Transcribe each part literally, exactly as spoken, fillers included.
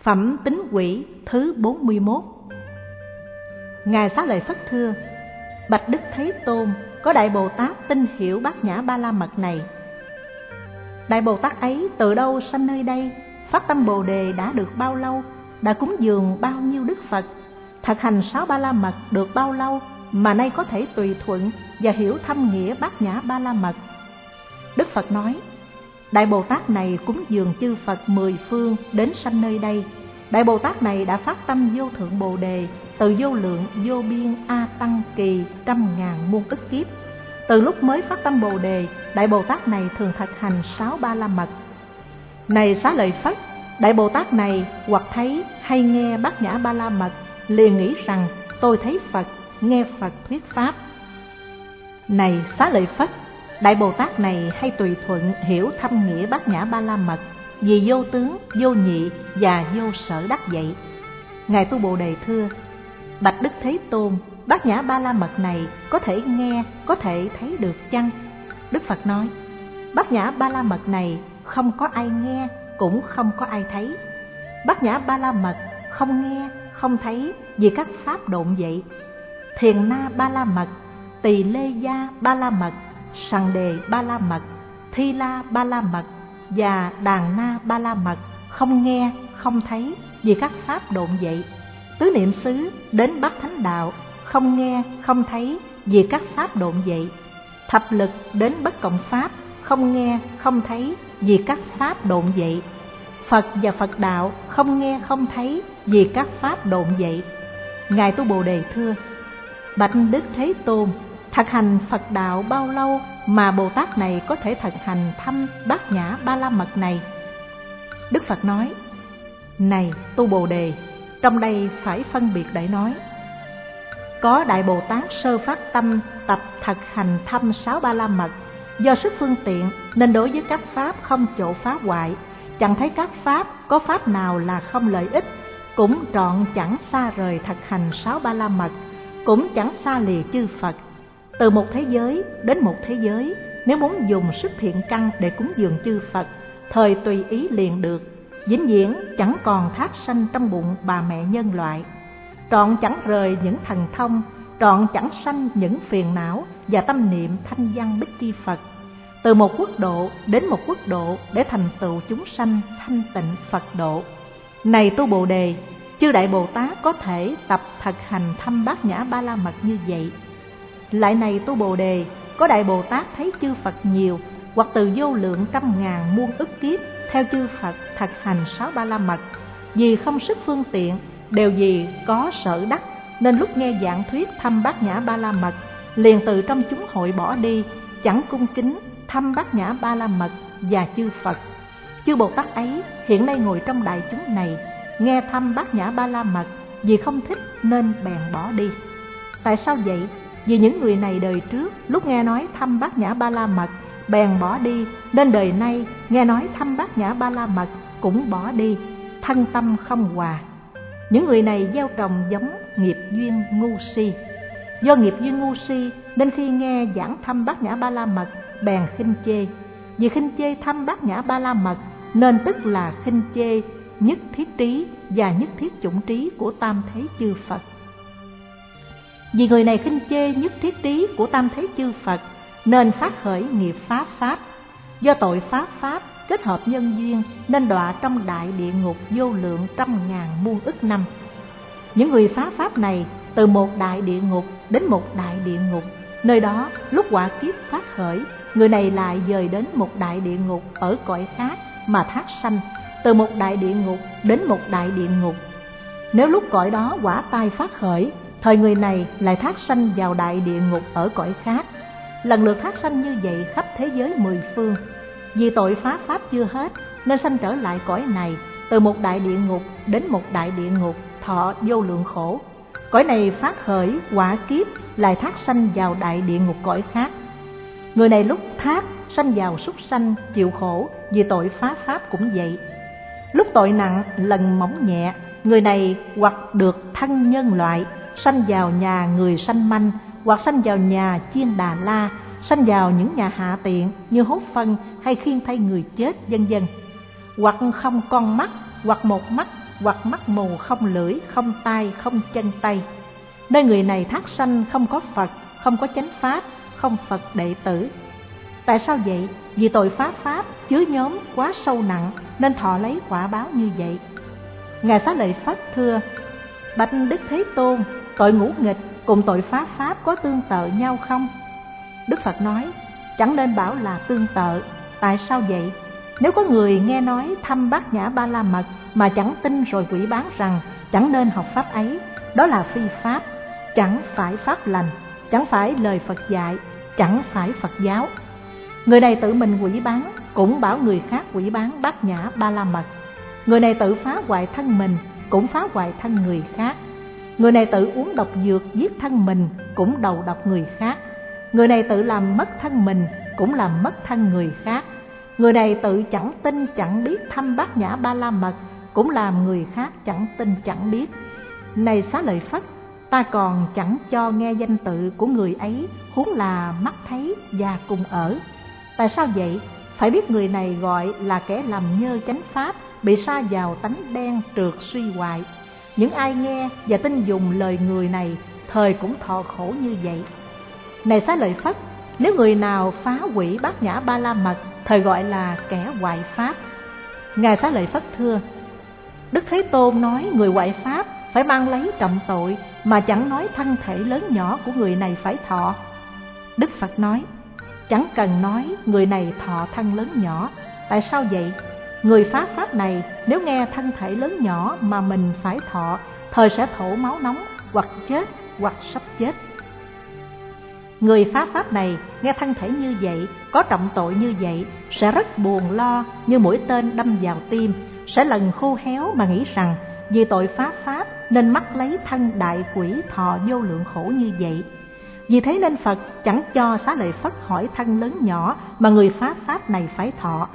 Phẩm Tính Quỷ thứ bốn mươi mốt. Ngài Xá Lợi Phất thưa: Bạch Đức Thế Tôn, có Đại Bồ Tát tin hiểu Bát Nhã Ba La Mật này. Đại Bồ Tát ấy từ đâu sanh nơi đây? Phát tâm Bồ Đề đã được bao lâu? Đã cúng dường bao nhiêu Đức Phật? Thực hành sáu Ba La Mật được bao lâu mà nay có thể tùy thuận và hiểu thâm nghĩa Bát Nhã Ba La Mật? Đức Phật nói: Đại Bồ Tát này cúng dường chư Phật mười phương đến sanh nơi đây. Đại Bồ Tát này đã phát tâm vô thượng Bồ Đề từ vô lượng vô biên a tăng kỳ trăm ngàn muôn ức kiếp. Từ lúc mới phát tâm Bồ Đề, Đại Bồ Tát này thường thực hành sáu Ba La Mật. Này Xá Lợi Phất, Đại Bồ Tát này hoặc thấy hay nghe Bát Nhã Ba La Mật, liền nghĩ rằng tôi thấy Phật, nghe Phật thuyết pháp. Này Xá Lợi Phất, Đại Bồ Tát này hay tùy thuận hiểu thâm nghĩa Bát Nhã Ba La Mật, vì vô tướng, vô nhị và vô sở đắc vậy. Ngài Tu Bồ Đề thưa: Bạch Đức Thế Tôn, Bát Nhã Ba La Mật này có thể nghe, có thể thấy được chăng? Đức Phật nói: Bát Nhã Ba La Mật này không có ai nghe, cũng không có ai thấy. Bát Nhã Ba La Mật không nghe, không thấy vì các pháp độn vậy. Thiền Na Ba La Mật, Tỳ Lê Gia Ba La Mật, Sằng Đề Ba La Mật, Thi La Ba La Mật và Đàn Na Ba La Mật không nghe, không thấy vì các pháp độn vậy. Tứ Niệm Xứ đến Bát Thánh Đạo không nghe, không thấy vì các pháp độn vậy. Thập Lực đến Bất Cộng Pháp không nghe, không thấy vì các pháp độn vậy. Phật và Phật Đạo không nghe, không thấy vì các pháp độn vậy. Ngài Tu Bồ Đề thưa: Bạch Đức Thế Tôn, thực hành Phật Đạo bao lâu mà Bồ Tát này có thể thực hành thâm Bát Nhã Ba La Mật này? Đức Phật nói: Này Tu Bồ Đề, trong đây phải phân biệt để nói. Có Đại Bồ Tát sơ phát tâm tập thực hành thâm sáu Ba La Mật, do sức phương tiện nên đối với các pháp không chỗ phá hoại, chẳng thấy các pháp có pháp nào là không lợi ích, cũng trọn chẳng xa rời thực hành sáu Ba La Mật, cũng chẳng xa lìa chư Phật. Từ một thế giới đến một thế giới, nếu muốn dùng sức thiện căn để cúng dường chư Phật, thời tùy ý liền được, vĩnh viễn chẳng còn thác sanh trong bụng bà mẹ nhân loại. Trọn chẳng rời những thần thông, trọn chẳng sanh những phiền não và tâm niệm thanh văn Bích Chi Phật. Từ một quốc độ đến một quốc độ để thành tựu chúng sanh thanh tịnh Phật độ. Này Tu Bồ Đề, chư Đại Bồ Tát có thể tập thực hành thâm Bát Nhã Ba La Mật như vậy. Lại này Tu Bồ Đề, có Đại Bồ Tát thấy chư Phật nhiều, hoặc từ vô lượng trăm ngàn muôn ức kiếp theo chư Phật thực hành sáu Ba La Mật, vì không sức phương tiện, đều vì có sở đắc, nên lúc nghe giảng thuyết thâm Bát Nhã Ba La Mật, liền từ trong chúng hội bỏ đi, chẳng cung kính thâm Bát Nhã Ba La Mật và chư Phật. Chư Bồ Tát ấy hiện nay ngồi trong đại chúng này, nghe thâm Bát Nhã Ba La Mật, vì không thích nên bèn bỏ đi. Tại sao vậy? Vì những người này đời trước lúc nghe nói thâm Bát Nhã Ba La Mật bèn bỏ đi, nên đời nay nghe nói thâm Bát Nhã Ba La Mật cũng bỏ đi, thân tâm không hòa. Những người này gieo trồng giống nghiệp duyên ngu si. Do nghiệp duyên ngu si nên khi nghe giảng thâm Bát Nhã Ba La Mật bèn khinh chê. Vì khinh chê thâm Bát Nhã Ba La Mật nên tức là khinh chê nhất thiết trí và nhất thiết chủng trí của tam thế chư Phật. Vì người này khinh chê nhất thiết trí của tam thế chư Phật nên phát khởi nghiệp phá pháp. Do tội phá pháp kết hợp nhân duyên nên đọa trong đại địa ngục vô lượng trăm ngàn muôn ức năm. Những người phá pháp này từ một đại địa ngục đến một đại địa ngục, nơi đó lúc họa kiếp phát khởi, người này lại dời đến một đại địa ngục ở cõi khác mà thác sanh, từ một đại địa ngục đến một đại địa ngục. Nếu lúc cõi đó quả tai phát khởi, thời người này lại thác sanh vào đại địa ngục ở cõi khác, lần lượt thác sanh như vậy khắp thế giới mười phương. Vì tội phá pháp chưa hết nên sanh trở lại cõi này, từ một đại địa ngục đến một đại địa ngục, thọ vô lượng khổ. Cõi này phát khởi quả kiếp lại thác sanh vào đại địa ngục cõi khác. Người này lúc thác sanh vào súc sanh chịu khổ, vì tội phá pháp cũng vậy. Lúc tội nặng lần mỏng nhẹ, người này hoặc được thân nhân loại, sanh vào nhà người sanh manh, hoặc sanh vào nhà chiên Đà La, sanh vào những nhà hạ tiện như hốt phân hay khiêng thay người chết, vân vân. Hoặc không con mắt, hoặc một mắt, hoặc mắt mù không lưỡi, không tai, không chân tay. Nơi người này thác sanh không có Phật, không có chánh pháp, không Phật đệ tử. Tại sao vậy? Vì tội phá pháp chứa nhóm quá sâu nặng nên thọ lấy quả báo như vậy. Ngài Xá Lợi Phất thưa: Bạch Đức Thế Tôn, tội ngũ nghịch cùng tội phá pháp có tương tự nhau không? Đức Phật nói: chẳng nên bảo là tương tự. Tại sao vậy? Nếu có người nghe nói thăm Bát Nhã Ba La Mật mà chẳng tin rồi quỷ bán rằng chẳng nên học pháp ấy, đó là phi pháp, chẳng phải pháp lành, chẳng phải lời Phật dạy, chẳng phải Phật giáo. Người này tự mình quỷ bán, cũng bảo người khác quỷ bán Bát Nhã Ba La Mật. Người này tự phá hoại thân mình, cũng phá hoại thân người khác. Người này tự uống độc dược giết thân mình, cũng đầu độc người khác. Người này tự làm mất thân mình, cũng làm mất thân người khác. Người này tự chẳng tin chẳng biết thăm Bát Nhã Ba La Mật, cũng làm người khác chẳng tin chẳng biết. Này Xá Lợi Phất, ta còn chẳng cho nghe danh tự của người ấy, huống là mắt thấy và cùng ở. Tại sao vậy? Phải biết người này gọi là kẻ làm nhơ chánh pháp, bị sa vào tánh đen trượt suy hoại. Những ai nghe và tin dùng lời người này, thời cũng thọ khổ như vậy. Này Xá Lợi Phất, nếu người nào phá hủy Bát Nhã Ba La Mật, thời gọi là kẻ hoại pháp. Ngài Xá Lợi Phất thưa: Đức Thế Tôn nói người hoại pháp phải mang lấy trọng tội, mà chẳng nói thân thể lớn nhỏ của người này phải thọ. Đức Phật nói: chẳng cần nói người này thọ thân lớn nhỏ. Tại sao vậy? Người phá pháp này nếu nghe thân thể lớn nhỏ mà mình phải thọ, thời sẽ thổ máu nóng, hoặc chết, hoặc sắp chết. Người phá pháp này nghe thân thể như vậy, có trọng tội như vậy, sẽ rất buồn lo như mũi tên đâm vào tim, sẽ lần khô héo mà nghĩ rằng vì tội phá pháp nên mắc lấy thân đại quỷ thọ vô lượng khổ như vậy. Vì thế nên Phật chẳng cho Xá Lợi Phất hỏi thân lớn nhỏ mà người phá pháp này phải thọ.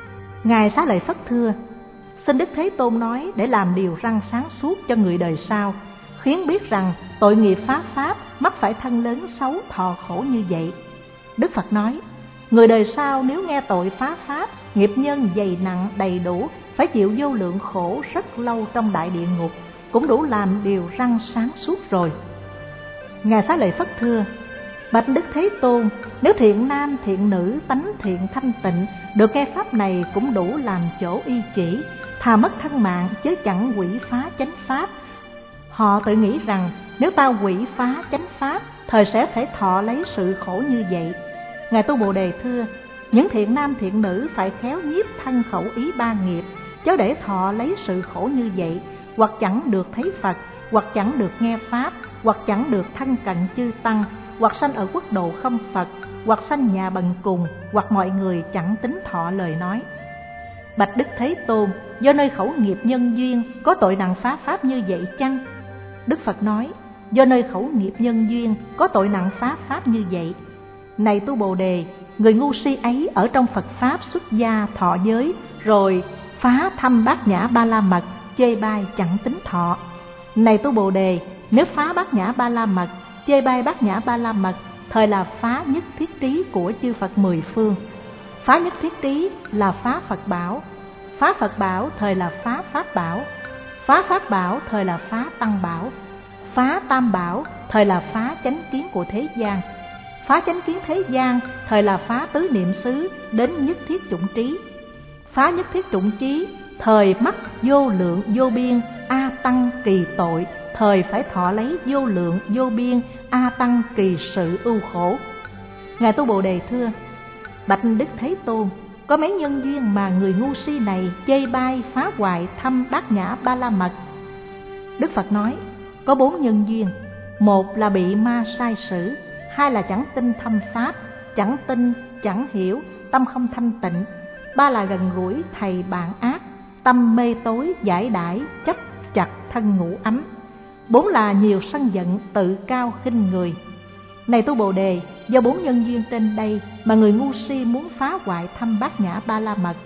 Ngài Xá Lợi Phất thưa: xin Đức Thế Tôn nói để làm điều răn sáng suốt cho người đời sau, khiến biết rằng tội nghiệp phá pháp mắc phải thân lớn xấu thọ khổ như vậy. Đức Phật nói: người đời sau nếu nghe tội phá pháp, nghiệp nhân dày nặng đầy đủ, phải chịu vô lượng khổ rất lâu trong đại địa ngục, cũng đủ làm điều răn sáng suốt rồi. Ngài Xá Lợi Phất thưa: bạch Đức Thế Tôn, nếu thiện nam thiện nữ tánh thiện thanh tịnh được nghe pháp này, cũng đủ làm chỗ y chỉ, thà mất thân mạng chứ chẳng quỷ phá chánh pháp. Họ tự nghĩ rằng nếu ta quỷ phá chánh pháp, thời sẽ phải thọ lấy sự khổ như vậy. Ngài Tu Bồ Đề thưa: những thiện nam thiện nữ phải khéo nhiếp thân khẩu ý ba nghiệp, chớ để thọ lấy sự khổ như vậy, hoặc chẳng được thấy Phật, hoặc chẳng được nghe pháp, hoặc chẳng được thân cận chư tăng, hoặc sanh ở quốc độ không Phật, hoặc sanh nhà bần cùng, hoặc mọi người chẳng tín thọ lời nói. Bạch Đức Thế Tôn, do nơi khẩu nghiệp nhân duyên có tội nặng phá pháp như vậy chăng? Đức Phật nói: do nơi khẩu nghiệp nhân duyên có tội nặng phá pháp như vậy. Này Tu Bồ Đề, người ngu si ấy ở trong Phật pháp xuất gia thọ giới, rồi phá thăm Bát Nhã Ba La Mật, chê bai chẳng tín thọ. Này Tu Bồ Đề, nếu phá Bát Nhã Ba La Mật, chê bai Bát Nhã Ba La Mật, thời là phá nhất thiết trí của chư Phật mười phương. Phá nhất thiết trí là phá Phật bảo, phá Phật bảo thời là phá Pháp bảo, phá Pháp bảo thời là phá Tăng bảo, phá Tam bảo thời là phá chánh kiến của thế gian, phá chánh kiến thế gian thời là phá tứ niệm xứ đến nhất thiết chủng trí, phá nhất thiết chủng trí thời mắc vô lượng vô biên a tăng kỳ tội, thời phải thọ lấy vô lượng vô biên a tăng kỳ sự ưu khổ. Ngài Tu Bồ Đề thưa: bạch Đức Thế Tôn, có mấy nhân duyên mà người ngu si này chê bai phá hoại thăm Bát Nhã Ba La Mật? Đức Phật nói: có bốn nhân duyên. Một là bị ma sai sử, hai là chẳng tin thâm pháp, chẳng tin, chẳng hiểu, tâm không thanh tịnh. Ba là gần gũi thầy bạn ác, tâm mê tối giải đãi, chấp chặt thân ngủ ấm. Bốn là nhiều sân giận, tự cao khinh người. Này Tu Bồ Đề, do bốn nhân duyên trên đây mà người ngu si muốn phá hoại thăm Bát Nhã Ba La Mật.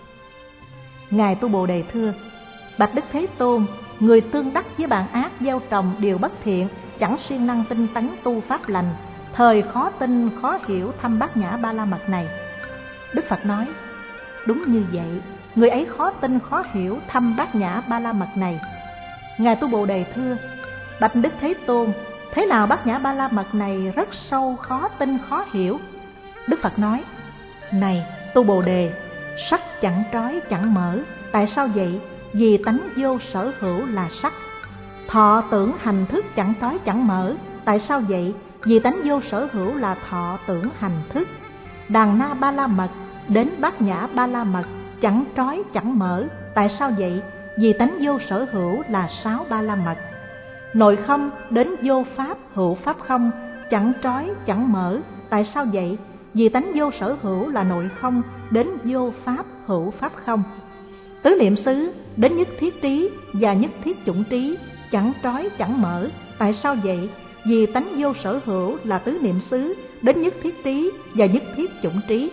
Ngài Tu Bồ Đề thưa: bạch Đức Thế Tôn, người tương đắc với bạn ác gieo trồng điều bất thiện, chẳng siêng năng tinh tấn tu pháp lành, thời khó tin khó hiểu thăm Bát Nhã Ba La Mật này. Đức Phật nói: đúng như vậy. người ấy khó tin khó hiểu thăm Bát Nhã Ba La Mật này. Ngài Tu Bồ Đề thưa: Bạch Đức Thế Tôn, thế nào Bát Nhã Ba La Mật này rất sâu, khó tin khó hiểu? Đức Phật nói: Này Tu Bồ Đề, sắc chẳng trói chẳng mở, tại sao vậy? Vì tánh vô sở hữu là sắc. Thọ tưởng hành thức chẳng trói chẳng mở, tại sao vậy? Vì tánh vô sở hữu là thọ tưởng hành thức. Đàn na ba la mật đến Bát Nhã Ba La Mật chẳng trói chẳng mở, tại sao vậy? Vì tánh vô sở hữu là sáu ba la mật. Nội không đến vô pháp hữu pháp không, chẳng trói chẳng mở, tại sao vậy? Vì tánh vô sở hữu là nội không đến vô pháp hữu pháp không. Tứ niệm xứ đến nhất thiết trí và nhất thiết chủng trí, chẳng trói chẳng mở, tại sao vậy? Vì tánh vô sở hữu là tứ niệm xứ đến nhất thiết trí và nhất thiết chủng trí.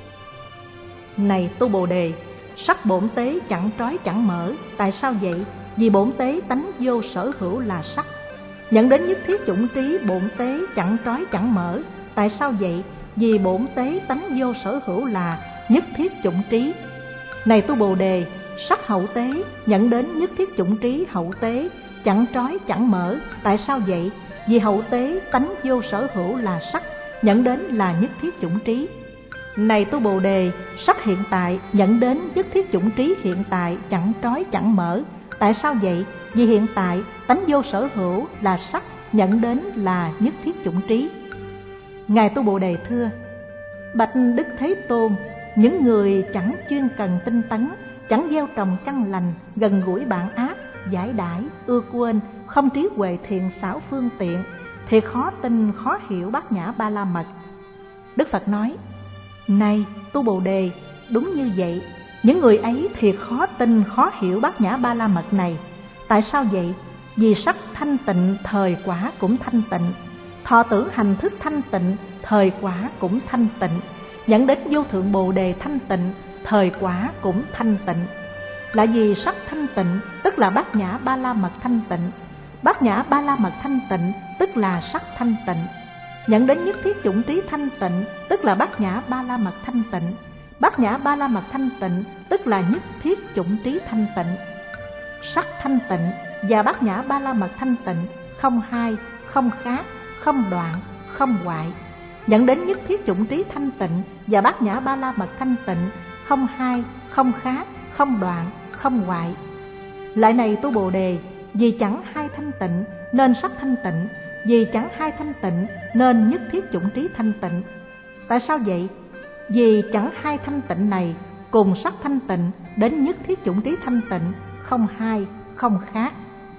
Này Tu Bồ Đề, sắc bổn tế chẳng trói chẳng mở, tại sao vậy? Vì bổn tế tánh vô sở hữu là sắc. Nhận đến nhất thiết chủng trí, bổn tế chẳng trói chẳng mở, tại sao vậy? Vì bổn tế tánh vô sở hữu là nhất thiết chủng trí. Này Tu Bồ Đề, sắc hậu tế nhận đến nhất thiết chủng trí hậu tế, chẳng trói chẳng mở, tại sao vậy? Vì hậu tế tánh vô sở hữu là sắc, nhận đến là nhất thiết chủng trí. Này Tu Bồ Đề, sắc hiện tại nhận đến nhất thiết chủng trí hiện tại, chẳng trói chẳng mở, tại sao vậy? Vì hiện tại tánh vô sở hữu là sắc, nhận đến là nhất thiết chủng trí. Ngài Tu Bồ Đề thưa: Bạch Đức Thế Tôn, những người chẳng chuyên cần tinh tấn, chẳng gieo trồng căn lành, gần gũi bạn ác, giải đãi, ưa quên, không trí huệ thiện xảo phương tiện, thì khó tin khó hiểu Bát Nhã Ba La Mật. Đức Phật nói: Này Tu Bồ Đề, đúng như vậy, những người ấy thì khó tin khó hiểu Bát Nhã Ba La Mật này. Tại sao vậy? Vì sắc thanh tịnh thời quả cũng thanh tịnh, thọ tưởng hành thức thanh tịnh thời quả cũng thanh tịnh, dẫn đến vô thượng Bồ Đề thanh tịnh thời quả cũng thanh tịnh. Là vì sắc thanh tịnh tức là Bát Nhã Ba La Mật thanh tịnh, Bát Nhã Ba La Mật thanh tịnh tức là sắc thanh tịnh. Nhận đến nhất thiết chủng trí thanh tịnh tức là Bát Nhã Ba La Mật thanh tịnh, Bát Nhã Ba La Mật thanh tịnh tức là nhất thiết chủng trí thanh tịnh. Sắc thanh tịnh và Bát Nhã Ba La Mật thanh tịnh không hai, không khác, không đoạn, không hoại. Nhận đến nhất thiết chủng trí thanh tịnh và Bát Nhã Ba La Mật thanh tịnh không hai, không khác, không đoạn, không hoại. Lại này Tu Bồ Đề, vì chẳng hai thanh tịnh nên sắc thanh tịnh, vì chẳng hai thanh tịnh nên nhất thiết chủng trí thanh tịnh. Tại sao vậy? Vì chẳng hai thanh tịnh này cùng sắc thanh tịnh đến nhất thiết chủng trí thanh tịnh, không hai, không khác.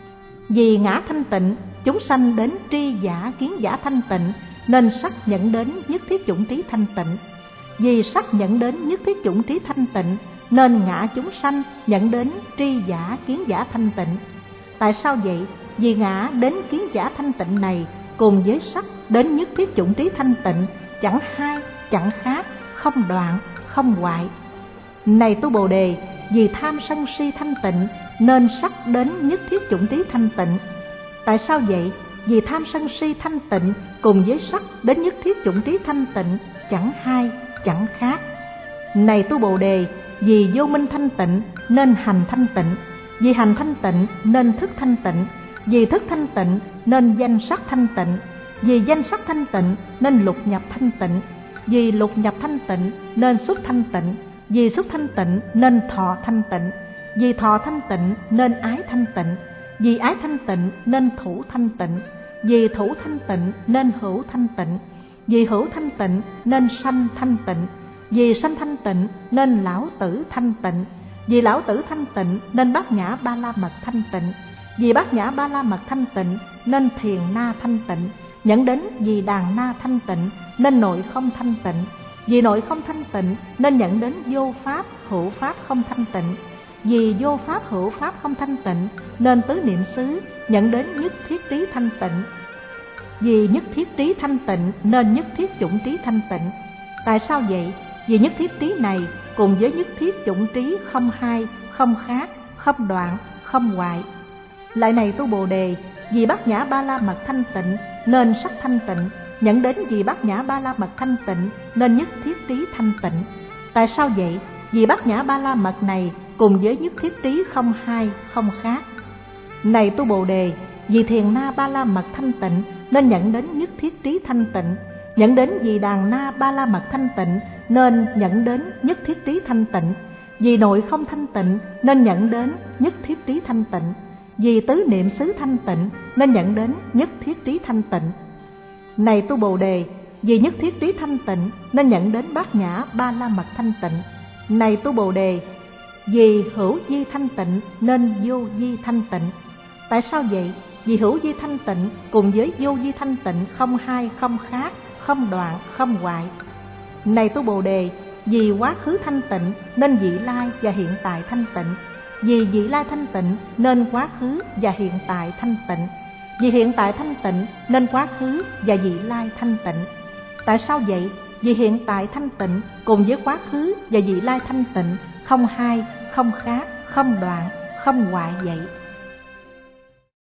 Vì ngã thanh tịnh, chúng sanh đến tri giả kiến giả thanh tịnh, nên sắc nhận đến nhất thiết chủng trí thanh tịnh. Vì sắc nhận đến nhất thiết chủng trí thanh tịnh, nên ngã chúng sanh nhận đến tri giả kiến giả thanh tịnh. Tại sao vậy? Vì ngã đến kiến giả thanh tịnh này cùng với sắc đến nhất thiết chủng trí thanh tịnh, chẳng hai, chẳng khác, không đoạn, không hoại. Này Tu Bồ Đề, vì tham sân si thanh tịnh nên sắc đến nhất thiết chủng trí thanh tịnh. Tại sao vậy? Vì tham sân si thanh tịnh cùng với sắc đến nhất thiết chủng trí thanh tịnh, chẳng hai, chẳng khác. Này Tu Bồ Đề, vì vô minh thanh tịnh nên hành thanh tịnh, vì hành thanh tịnh nên thức thanh tịnh, vì thức thanh tịnh nên danh sắc thanh tịnh, vì danh sắc thanh tịnh nên lục nhập thanh tịnh, vì lục nhập thanh tịnh nên xuất thanh tịnh, vì xuất thanh tịnh nên thọ thanh tịnh, vì thọ thanh tịnh nên ái thanh tịnh, vì ái thanh tịnh nên thủ thanh tịnh, vì thủ thanh tịnh nên hữu thanh tịnh, vì hữu thanh tịnh nên sanh thanh tịnh, vì sanh thanh tịnh nên lão tử thanh tịnh, vì lão tử thanh tịnh nên Bát Nhã Ba La Mật thanh tịnh, vì Bát Nhã Ba La Mật thanh tịnh nên thiền na thanh tịnh, nhận đến vì đàn na thanh tịnh nên nội không thanh tịnh, vì nội không thanh tịnh nên nhận đến vô pháp hữu pháp không thanh tịnh, vì vô pháp hữu pháp không thanh tịnh nên tứ niệm xứ nhận đến nhất thiết trí thanh tịnh, vì nhất thiết trí thanh tịnh nên nhất thiết chủng trí thanh tịnh. Tại sao vậy? Vì nhất thiết trí này cùng với nhất thiết chủng trí không hai, không khác, không đoạn, không hoại. Lại này Tu Bồ Đề, vì Bát Nhã Ba La Mật thanh tịnh nên sắc thanh tịnh, nhận đến vì Bát Nhã Ba La Mật thanh tịnh nên nhất thiết trí thanh tịnh. Tại sao vậy? vì bát nhã ba la mật này cùng với nhất thiết trí không hai không khác. Này tu Bồ Đề, vì thiền na ba la mật thanh tịnh nên nhận đến nhất thiết trí thanh tịnh, nhận đến vì đàn na ba la mật thanh tịnh nên nhận đến nhất thiết trí thanh tịnh, vì nội không thanh tịnh nên nhận đến nhất thiết trí thanh tịnh, vì tứ niệm xứ thanh tịnh nên nhận đến nhất thiết trí thanh tịnh. Này tu Bồ Đề, vì nhất thiết trí thanh tịnh nên nhận đến bát nhã ba la mật thanh tịnh. Này tu Bồ Đề, vì hữu vi thanh tịnh nên vô vi thanh tịnh. Tại sao vậy? Vì hữu vi thanh tịnh cùng với vô vi thanh tịnh không hai không khác, không đoạn không hoại. Này tu Bồ Đề, vì quá khứ thanh tịnh nên vị lai và hiện tại thanh tịnh, vì vị lai thanh tịnh nên quá khứ và hiện tại thanh tịnh, vì hiện tại thanh tịnh nên quá khứ và vị lai thanh tịnh. Tại sao vậy? Vì hiện tại thanh tịnh cùng với quá khứ và vị lai thanh tịnh không hai không khác, không đoạn không hoại vậy.